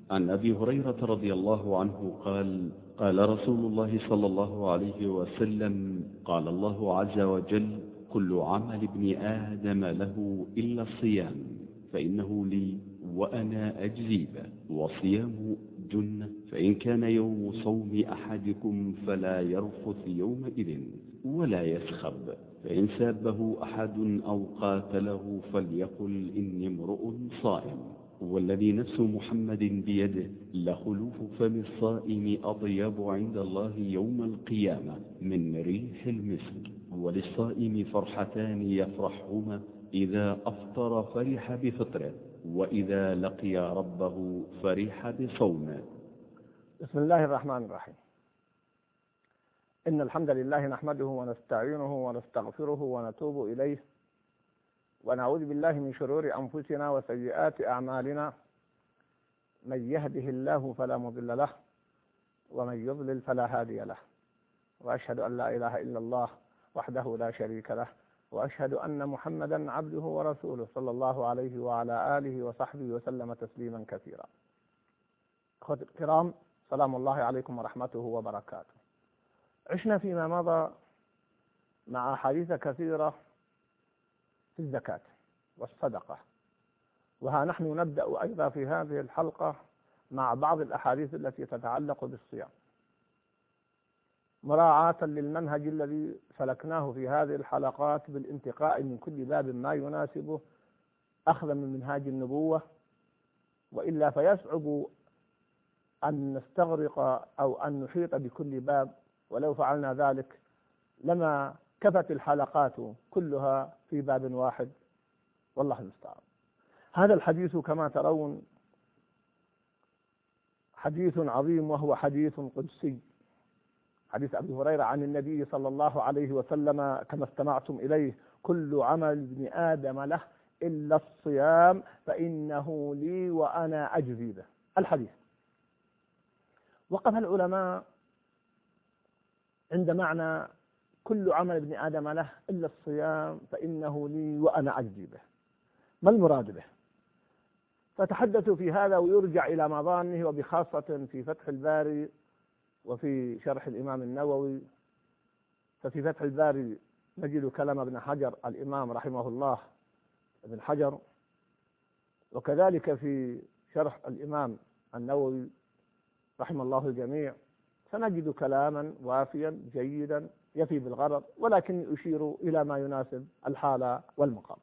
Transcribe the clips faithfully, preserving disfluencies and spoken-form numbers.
عن أبي هريرة رضي الله عنه قال: قال رسول الله صلى الله عليه وسلم: قال الله عز وجل: كل عمل ابن آدم له إلا الصيام فإنه لي وأنا أجزي به، والصيام جنة، فإن كان يوم صوم أحدكم فلا يرفث يومئذ ولا يسخب، فإن سابه أحد أو قاتله فليقل إني امرؤ صائم، والذي نفس محمد بيده لخلوف فم الصائم أطيب عند الله يوم القيامة من ريح المسك. وللصائم فرحتان يفرحهما: إذا أفطر فرح بفطره، وإذا لقي ربه فرح بصومه. بسم الله الرحمن الرحيم. إن الحمد لله نحمده ونستعينه ونستغفره ونتوب إليه، ونعوذ بالله من شرور أنفسنا وسيئات أعمالنا، من يهده الله فلا مضل له ومن يضلل فلا هادي له، وأشهد أن لا إله إلا الله وحده لا شريك له، وأشهد أن محمدا عبده ورسوله صلى الله عليه وعلى آله وصحبه وسلم تسليما كثيرا. أخوتي الكرام، سلام الله عليكم ورحمته وبركاته. عشنا فيما مضى مع أحاديث كثيرة في الزكاة والصدقة، وها نحن نبدأ أيضا في هذه الحلقة مع بعض الأحاديث التي تتعلق بالصيام، مراعاة للمنهج الذي سلكناه في هذه الحلقات بالانتقاء من كل باب ما يناسبه، أخذا من منهاج النبوة، وإلا فيصعب أن نستغرق أو أن نحيط بكل باب، ولو فعلنا ذلك لما كفت الحلقات كلها في باب واحد، والله المستعان. هذا الحديث كما ترون حديث عظيم، وهو حديث قدسي، حديث أبي هريرة عن النبي صلى الله عليه وسلم كما استمعتم إليه: كل عمل ابن آدم له إلا الصيام فإنه لي وأنا أجزي به. الحديث وقف العلماء عند معنى كل عمل ابن آدم له إلا الصيام فإنه لي وأنا أجزي به. ما المراد به؟ فتحدثوا في هذا، ويرجع إلى مظانه، وبخاصة في فتح الباري وفي شرح الإمام النووي. ففي فتح الباري نجد كلام ابن حجر الإمام رحمه الله ابن حجر، وكذلك في شرح الإمام النووي رحمه الله الجميع سنجد كلاما وافيا جيدا يفي بالغرض، ولكن يشير إلى ما يناسب الحالة والمقام.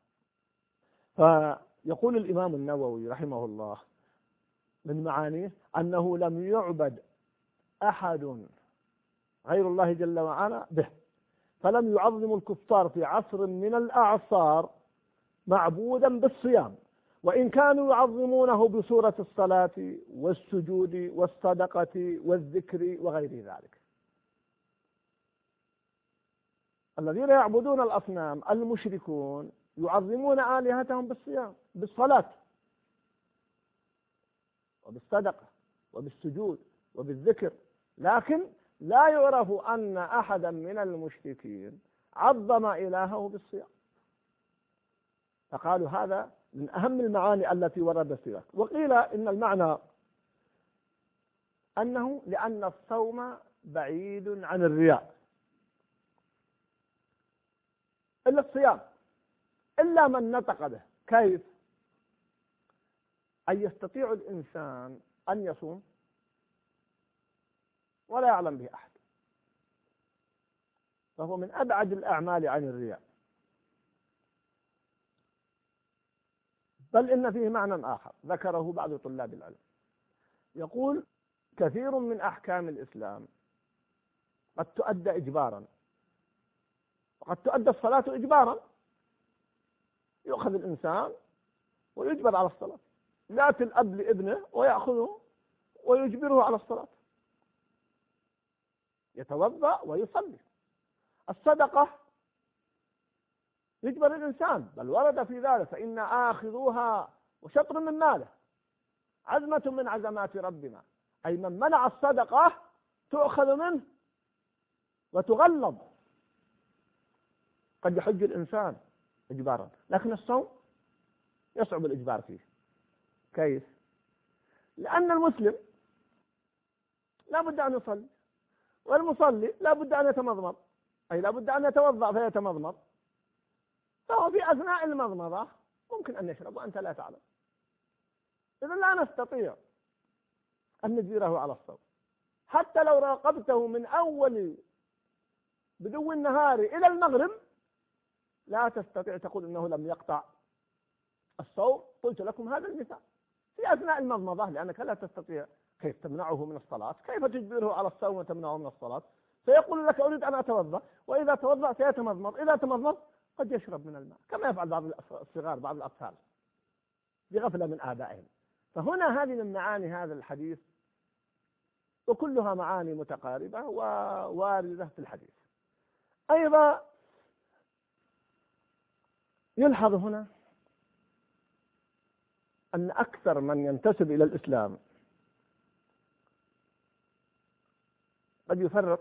فيقول الإمام النووي رحمه الله من معانيه أنه لم يعبد أحد غير الله جل وعلا به، فلم يعظم الكفار في عصر من الأعصار معبودا بالصيام، وإن كانوا يعظمونه بصورة الصلاة والسجود والصدقة والذكر وغير ذلك. الذين يعبدون الأصنام المشركون يعظمون آلهتهم بالصيام، بالصلاة وبالصدقة وبالسجود وبالذكر، لكن لا يعرف أن أحدا من المشركين عظم إلهه بالصيام. فقالوا هذا من أهم المعاني التي وردت في ذلك. وقيل إن المعنى أنه لأن الصوم بعيد عن الرياء، إلا الصيام إلا من نطق به. كيف؟ أن يستطيع الإنسان أن يصوم ولا يعلم به أحد، فهو من أبعد الأعمال عن الرياء. بل إن فيه معنى آخر ذكره بعض طلاب العلم، يقول: كثير من أحكام الإسلام قد تؤدى إجبارا، وقد تؤدى الصلاة إجبارا، يؤخذ الإنسان ويجبر على الصلاة، يأتي الأب لابنه ويأخذه ويجبره على الصلاة، يتوضأ ويصلي. الصدقة يجبر الإنسان، بل ورد في ذلك: فإن آخذوها وشطر من ماله عزمة من عزمات ربنا، أي من منع الصدقة تؤخذ منه وتغلظ. قد يحج الإنسان إجبارا، لكن الصوم يصعب الإجبار فيه. كيف؟ لأن المسلم لا بد أن يصلي، والمصلي لا بد أن يتمضمض، أي لا بد أن يتوضأ فيتمضمض، فهو في أثناء المضمضة ممكن أن يشرب وأنت لا تعلم. إذن لا نستطيع أن نجبره على الصوم، حتى لو راقبته من أول بدو النهار إلى المغرب لا تستطيع تقول إنه لم يقطع الصوم. قلت لكم هذا المثال في أثناء المضمضة، لأنك لا تستطيع كيف تمنعه من الصلاة، كيف تجبره على الصوم وتمنعه من الصلاة؟ فيقول لك أريد أن أتوضأ، وإذا توضأ سيتمضمض، إذا تمضمض قد يشرب من الماء كما يفعل بعض الصغار بعض الأطفال بغفلة من آبائهم. فهنا هذه من معاني هذا الحديث، وكلها معاني متقاربة وواردة في الحديث. أيضا يلحظ هنا أن أكثر من ينتسب إلى الإسلام قد يفرط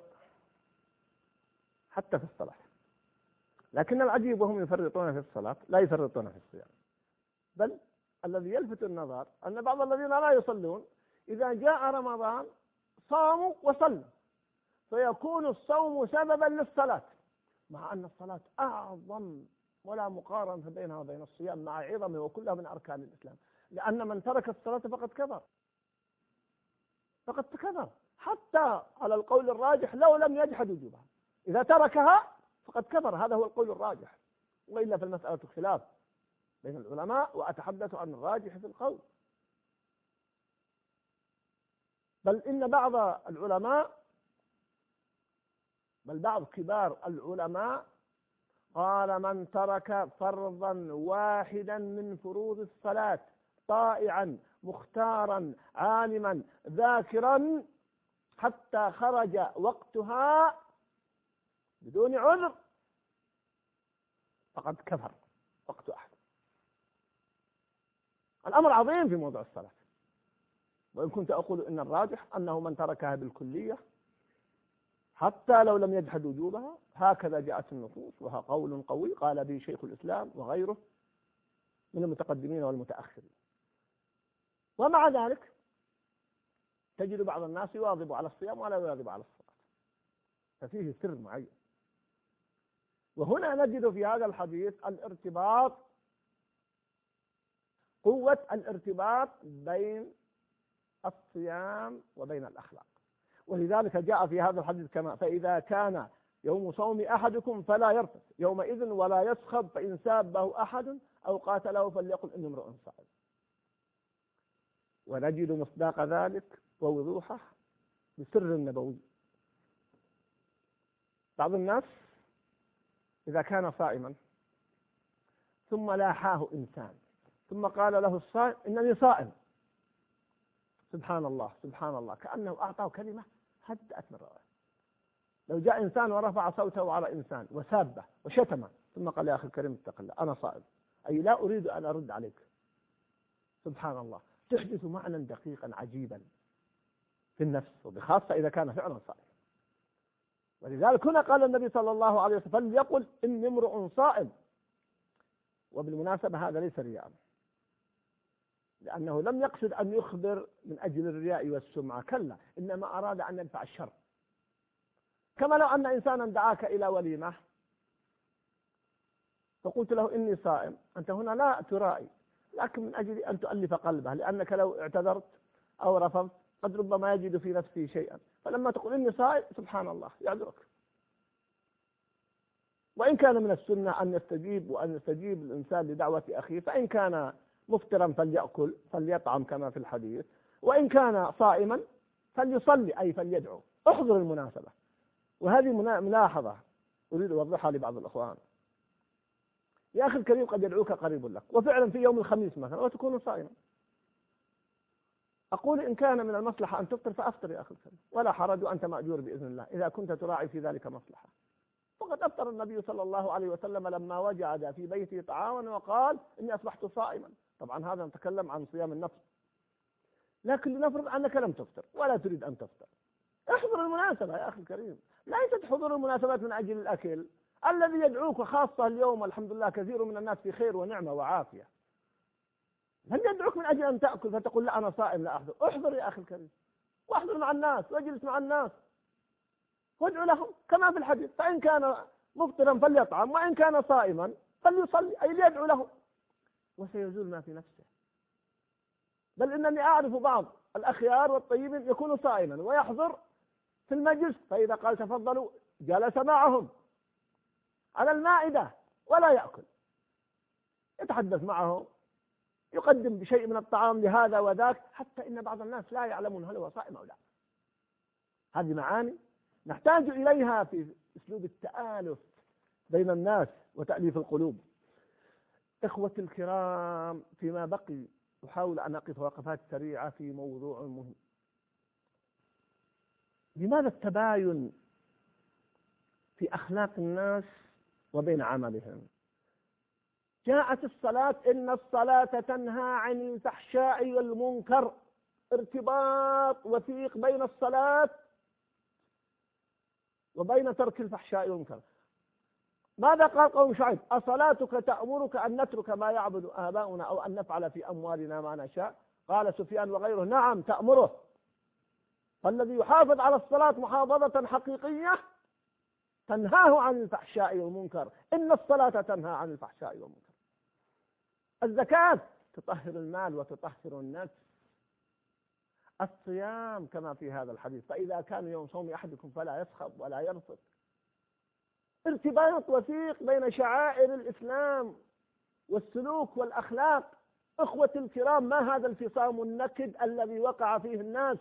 حتى في الصلاة، لكن العجيب وهم يفرطون في الصلاة لا يفرطون في الصيام. بل الذي يلفت النظر أن بعض الذين لا يصلون إذا جاء رمضان صاموا وصلوا، فيكون الصوم سببا للصلاة، مع أن الصلاة أعظم ولا مقارنة بينها وبين الصيام مع عظمه وكلها من أركان الإسلام. لأن من ترك الصلاة فقد كفر، فقد كفر حتى على القول الراجح لو لم يجحد وجوبها، إذا تركها فقد كفر، هذا هو القول الراجح، وإلا في المسألة خلاف بين العلماء، وأتحدث عن الراجح في القول. بل إن بعض العلماء بل بعض كبار العلماء قال من ترك فرضا واحدا من فروض الصلاة طائعا مختارا عالما ذاكرا حتى خرج وقتها بدون عذر فقد كفر وقت أحد. الأمر عظيم في موضوع الصلاة، وإن كنت أقول إن الراجح أنه من تركها بالكلية حتى لو لم يجحد وجوبها، هكذا جاءت النصوص، وها قول قوي قال به شيخ الإسلام وغيره من المتقدمين والمتأخرين. ومع ذلك تجد بعض الناس يواظب على الصيام ولا يواظب على الصلاة، ففيه سر معين. وهنا نجد في هذا الحديث الارتباط، قوة الارتباط بين الصيام وبين الأخلاق. ولذلك جاء في هذا الحديث كما فإذا كان يوم صوم أحدكم فلا يرفث يومئذ ولا يسخب، فإن سابه أحد أو قاتله فليقل إني امرؤ صائم. ونجد مصداق ذلك ووضوحه بسر النبوي. بعض الناس إذا كان صائما ثم لاحاه إنسان ثم قال له الصائم إنني صائم، سبحان الله سبحان الله، كأنه أعطاه كلمة هدأت من روعه. لو جاء إنسان ورفع صوته على إنسان وسابه وشتمه ثم قال يا أخي الكريم اتق الله أنا صائم، أي لا أريد أن أرد عليك، سبحان الله، تحدث معنى دقيقا عجيبا في النفس، وبخاصة إذا كان فعلا صائم. ولذلك هنا قال النبي صلى الله عليه وسلم فليقل إني امرؤ صائم. وبالمناسبة هذا ليس رياء، لأنه لم يقصد أن يخبر من أجل الرياء والسمعة، كلا، إنما أراد أن ينفع الشر. كما لو أن إنسانا دعاك إلى وليمة فقلت له إني صائم، أنت هنا لا ترائي، لكن من أجل أن تؤلف قلبه، لأنك لو اعتذرت أو رفضت قد ربما يجد في نفسه شيئا، فلما تقول إني صائم سبحان الله يعذرك. وإن كان من السنة أن يستجيب وأن يستجيب الإنسان لدعوة أخيه، فإن كان مفطرا فليأكل فليطعم كما في الحديث، وإن كان صائما فليصلي أي فليدعو. احضر المناسبة. وهذه ملاحظة أريد أوضحها لبعض الأخوان. يا أخي الكريم قد يدعوك قريب لك وفعلا في يوم الخميس مثلا وتكون صائما، أقول إن كان من المصلحة أن تفطر فأفطر يا أخي الكريم ولا حرج، وأنت مأجور بإذن الله إذا كنت تراعي في ذلك مصلحة. وقد أفطر النبي صلى الله عليه وسلم لما وجد في بيته طعاما وقال إني أصبحت صائما. طبعا هذا نتكلم عن صيام النفس، لكن لنفرض أنك لم تفطر ولا تريد أن تفطر، احضر المناسبة يا أخي الكريم. ليست حضور المناسبات من أجل الأكل. الذي يدعوك خاصة اليوم الحمد لله كثير من الناس في خير ونعمة وعافية، لم يدعوك من أجل أن تأكل فتقول لا أنا صائم لا أحضر. احضر يا أخي الكريم، واحضر مع الناس واجلس مع الناس وادعو لهم كما في الحديث، فإن كان مفطرا فليطعم وإن كان صائما فليصلي، أي ليدعو له، وسيزول ما في نفسه. بل إنني أعرف بعض الأخيار والطيبين يكون صائما ويحضر في المجلس، فإذا قال تفضلوا جلس معهم على المائدة ولا يأكل، يتحدث معهم، يقدم بشيء من الطعام لهذا وذاك، حتى إن بعض الناس لا يعلمون هل هو صائم أو لا. هذه معاني نحتاج إليها في أسلوب التآلف بين الناس وتأليف القلوب. إخوة الكرام، فيما بقي أحاول أن أقف وقفات سريعة في موضوع مهم. لماذا التباين في أخلاق الناس وبين عملهم؟ جاءت الصلاة إن الصلاة تنهى عن الفحشاء والمنكر، ارتباط وثيق بين الصلاة وبين ترك الفحشاء والمنكر. ماذا قال قوم شعيب؟ أصلاتك تأمرك أن نترك ما يعبد آباؤنا أو أن نفعل في أموالنا ما نشاء؟ قال سفيان وغيره نعم تأمره. فالذي يحافظ على الصلاة محافظة حقيقية تنهاه عن الفحشاء والمنكر، إن الصلاة تنهى عن الفحشاء والمنكر. الزكاة تطهر المال وتطهر النفس. الصيام كما في هذا الحديث فإذا كان يوم صوم أحدكم فلا يسخب ولا يرفث. ارتباط وثيق بين شعائر الإسلام والسلوك والأخلاق. إخوة الكرام، ما هذا الفصام النكد الذي وقع فيه الناس؟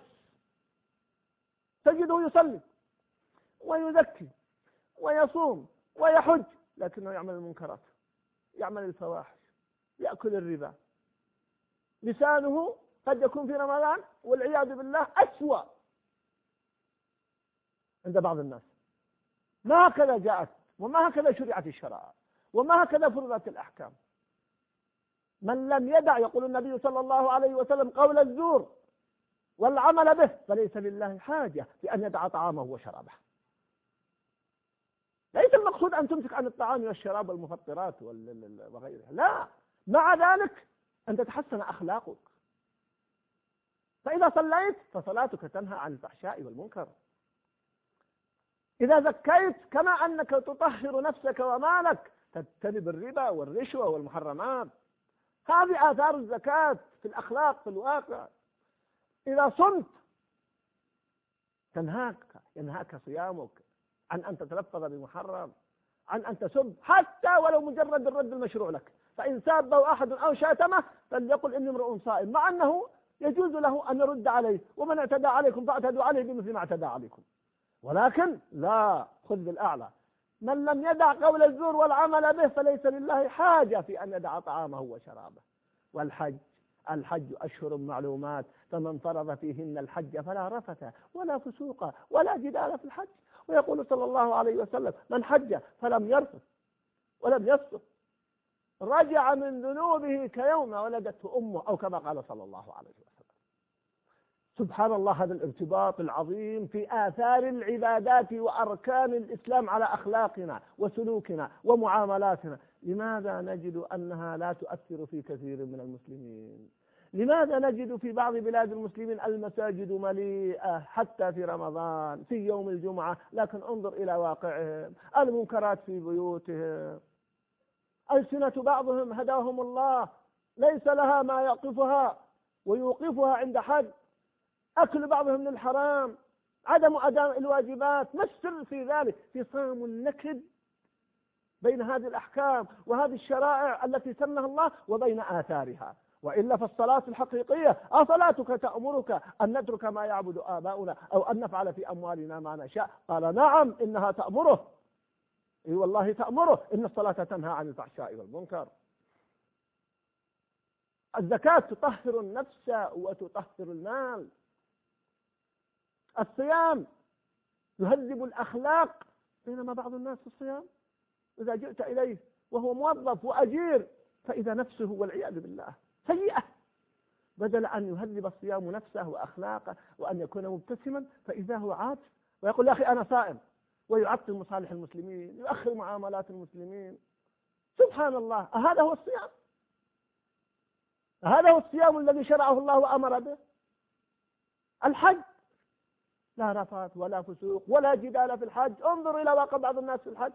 تجده يصلي ويزكي ويصوم ويحج، لكنه يعمل المنكرات، يعمل الفواحش، يأكل الربا. لسانه قد يكون في رمضان والعياذ بالله أسوأ عند بعض الناس. ما هكذا جاءت وما هكذا شرعت الشرائع وما هكذا فرضت الأحكام. من لم يدع، يقول النبي صلى الله عليه وسلم، قول الزور والعمل به فليس لله حاجة في أن يدع طعامه وشرابه. ليس المقصود أن تمسك عن الطعام والشراب والمفطرات وغيرها، لا، مع ذلك أن تتحسن أخلاقك. فإذا صليت فصلاتك تنهى عن الفحشاء والمنكر. إذا زكيت كما أنك تطهر نفسك ومالك تجتنب الربا والرشوة والمحرمات. هذه آثار الزكاة في الأخلاق في الواقع. إذا صمت تنهاك ينهاك صيامك عن أن تتلفظ بمحرم، عن أن تسب حتى ولو مجرد الرد المشروع لك. فإن سابه أحد أو شاتمه فليقل إني امرؤ صائم، مع أنه يجوز له أن يرد عليه، ومن اعتدى عليكم فاعتدوا عليه بمثل ما اعتدى عليكم. ولكن لا، خذ بالأعلى. من لم يدع قول الزور والعمل به فليس لله حاجة في أن يدع طعامه وشرابه. والحج، الحج أشهر معلومات، فمن فرض فيهن الحج فلا رفث ولا فسوق ولا جدال في الحج. ويقول صلى الله عليه وسلم من حج فلم يرفث ولم يفسق رجع من ذنوبه كيوم ولدته أمه، أو كما قال صلى الله عليه وسلم. سبحان الله، هذا الارتباط العظيم في آثار العبادات وأركان الإسلام على أخلاقنا وسلوكنا ومعاملاتنا. لماذا نجد أنها لا تؤثر في كثير من المسلمين؟ لماذا نجد في بعض بلاد المسلمين المساجد مليئة حتى في رمضان في يوم الجمعة، لكن انظر إلى واقعهم، المنكرات في بيوتهم، ألسنة بعضهم هداهم الله ليس لها ما يقفها ويوقفها عند حد، أكل بعضهم للحرام، عدم أداء الواجبات. ما السر في ذلك؟ فصام النكد بين هذه الأحكام وهذه الشرائع التي سنها الله وبين آثارها. وإلا فالصلاة الحقيقية، أصلاتك تأمرك أن نترك ما يعبد آباؤنا أو أن نفعل في أموالنا ما نشاء؟ قال نعم إنها تأمره، إي والله تأمره، إن الصلاة تنهى عن الفحشاء والمنكر. الزكاة تطهر النفس وتطهر المال. الصيام يهذب الأخلاق، بينما بعض الناس في الصيام إذا جئت إليه وهو موظف وأجير فإذا نفسه والعياذ بالله سيئة، بدل أن يهذب الصيام نفسه وأخلاقه وأن يكون مبتسما فإذا هو عاطف ويقول يا أخي أنا صائم، ويعطل مصالح المسلمين، يؤخر معاملات المسلمين. سبحان الله، هذا هو الصيام؟ هذا هو الصيام الذي شرعه الله وأمر به. الحج لا رفث ولا فسوق ولا جدال في الحج. انظر إلى واقع بعض الناس في الحج،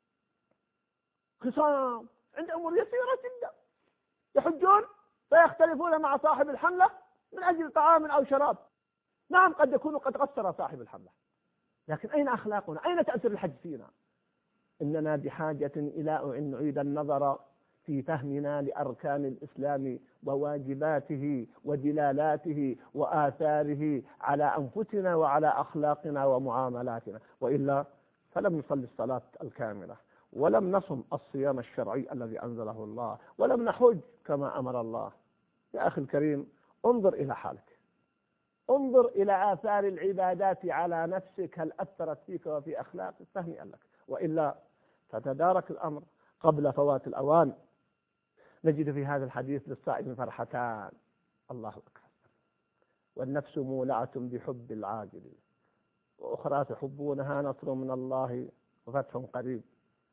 خصام عند أمور يسيرة جدا، يحجون فيختلفون مع صاحب الحملة من أجل طعام أو شراب. نعم قد يكون قد قصر صاحب الحملة، لكن أين أخلاقنا؟ أين تأثير الحج فينا؟ إننا بحاجة إلى أن نعيد النظر في فهمنا لأركان الإسلام وواجباته ودلالاته وآثاره على أنفسنا وعلى أخلاقنا ومعاملاتنا، وإلا فلم نصلي الصلاة الكاملة، ولم نصم الصيام الشرعي الذي أنزله الله، ولم نحج كما أمر الله. يا أخي الكريم، انظر إلى حالك، انظر إلى آثار العبادات على نفسك، هل أثرت فيك وفي أخلاقك؟ فهنيئا لك، وإلا فتدارك الأمر قبل فوات الأوان. نجد في هذا الحديث للصائم فرحتان، الله أكبر، والنفس مولعة بحب العاجل، وأخرى تحبونها نصر من الله وفتح قريب.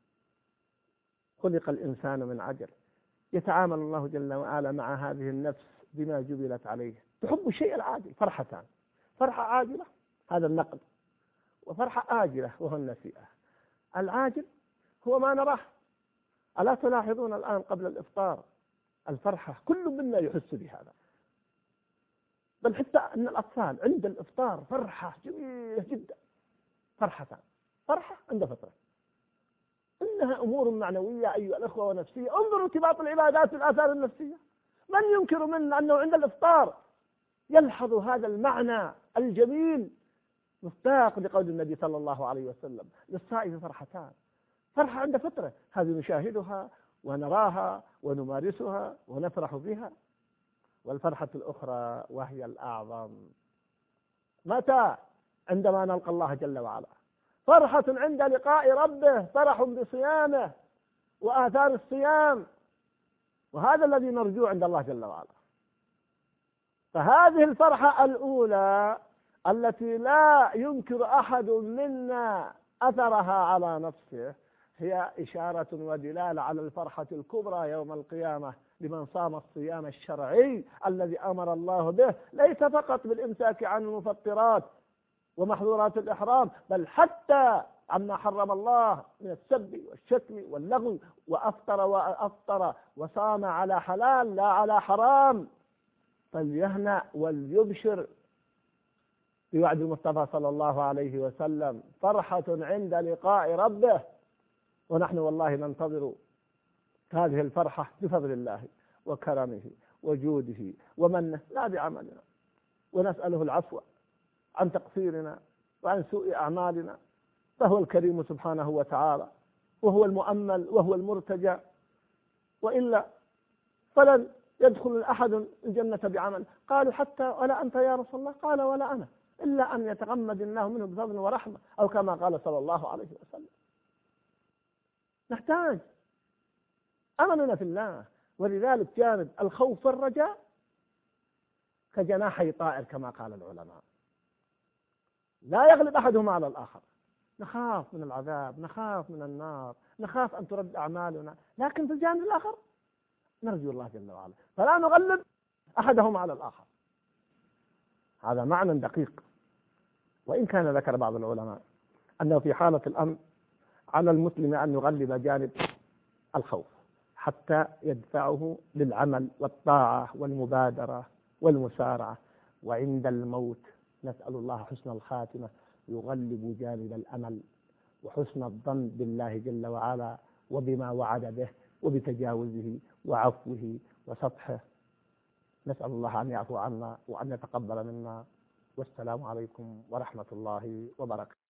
خلق الإنسان من عجل، يتعامل الله جل وعلا مع هذه النفس بما جبلت عليه، تحب الشيء العاجل. فرحتان، فرحة عاجلة هذا النقد، وفرحة آجلة وهو النسيئة. العاجل هو ما نراه، ألا تلاحظون الآن قبل الإفطار الفرحة كل منا يحس بهذا، بل حتى أن الأطفال عند الإفطار فرحة جميلة جدا. فرحتان، فرحة عند فطرة، إنها أمور معنوية أيها الأخوة ونفسية. انظروا ارتباط العبادات بالآثار النفسية. من ينكر منا أنه عند الإفطار يلحظ هذا المعنى الجميل، مصداق لقول النبي صلى الله عليه وسلم للصائم فرحتان. فرحة عند فطرة، هذه نشاهدها ونراها ونمارسها ونفرح بها. والفرحة الأخرى وهي الأعظم، متى؟ عندما نلقى الله جل وعلا. فرحة عند لقاء ربه، فرح بصيامه وآثار الصيام، وهذا الذي نرجوه عند الله جل وعلا. فهذه الفرحة الأولى التي لا ينكر أحد منا أثرها على نفسه هي إشارة ودلالة على الفرحة الكبرى يوم القيامة لمن صام الصيام الشرعي الذي أمر الله به، ليس فقط بالإمساك عن المفطرات ومحظورات الإحرام، بل حتى عما حرم الله من السب والشتم واللغو، وأفطر وأفطر وصام على حلال لا على حرام، فليهنأ وليبشر بوعد المصطفى صلى الله عليه وسلم. فرحة عند لقاء ربه، ونحن والله ننتظر هذه الفرحة بفضل الله وكرمه وجوده ومنه، لا بعملنا، ونسأله العفو عن تقصيرنا وعن سوء أعمالنا، فهو الكريم سبحانه وتعالى، وهو المؤمل وهو المرتجى، وإلا فلن يدخل أحد الجنة بعمل. قالوا حتى ولا أنت يا رسول الله؟ قال ولا أنا، إلا أن يتغمد الله منه بفضل ورحمة، أو كما قال صلى الله عليه وسلم. نحتاج أملنا في الله، ولذلك جانب الخوف والرجاء كجناحي طائر كما قال العلماء، لا يغلب أحدهما على الآخر. نخاف من العذاب، نخاف من النار، نخاف أن ترد أعمالنا، لكن في الجانب الآخر نرجو الله جل وعلا، فلا نغلب أحدهما على الآخر. هذا معنى دقيق. وإن كان ذكر بعض العلماء أنه في حالة الأمن على المسلم أن يغلب جانب الخوف حتى يدفعه للعمل والطاعة والمبادرة والمسارعة، وعند الموت نسأل الله حسن الخاتمة يغلب جانب الأمل وحسن الظن بالله جل وعلا وبما وعد به وبتجاوزه وعفوه وسطحه. نسأل الله أن يعفو عنا وأن يتقبل منا، والسلام عليكم ورحمة الله وبركاته.